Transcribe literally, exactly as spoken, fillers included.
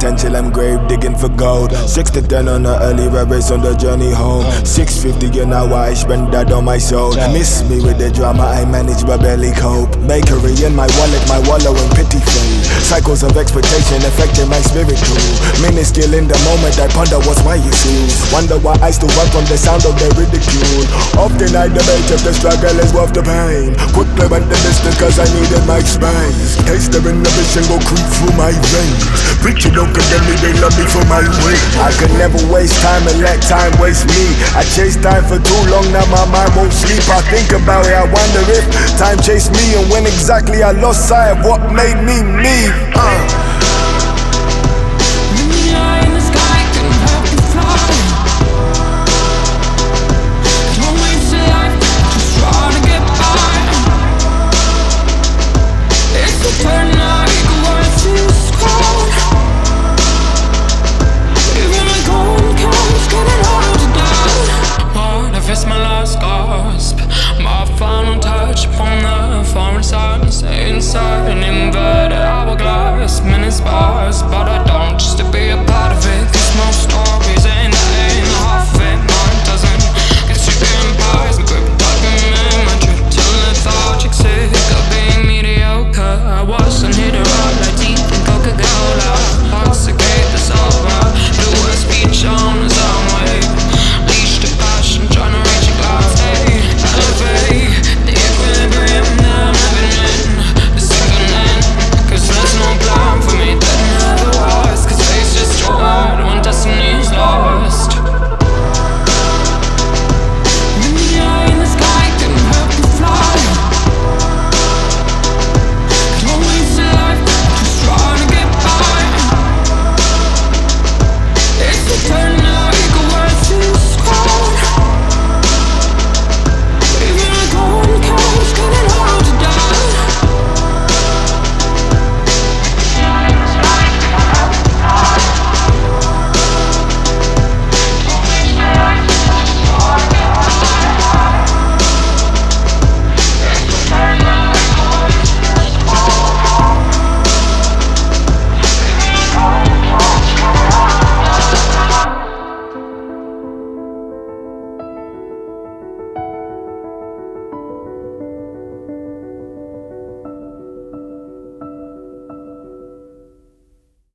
potential, I'm grave digging for gold. Six to ten on the early race on the journey home. Six fifty an hour, I spend that on my soul. Miss me with the drama, I manage but barely cope. Bakery in my wallet, my wallowing pitiful. Cycles of expectation affecting my spirit too. Minuscule in the moment, I ponder what's my issues. Wonder why I still run from the sound of their ridicule. Often I debate if the struggle is worth the pain. Quickly went the distance cause I needed my space. Taste the inhibition go creep through my veins. Preacher don't condemn me, they love me for my way. I could never waste time and let time waste me. I chase time for too long, now my mind won't sleep. I think about it, I wonder if time chased me, and when exactly I lost sight of what made me me. uh.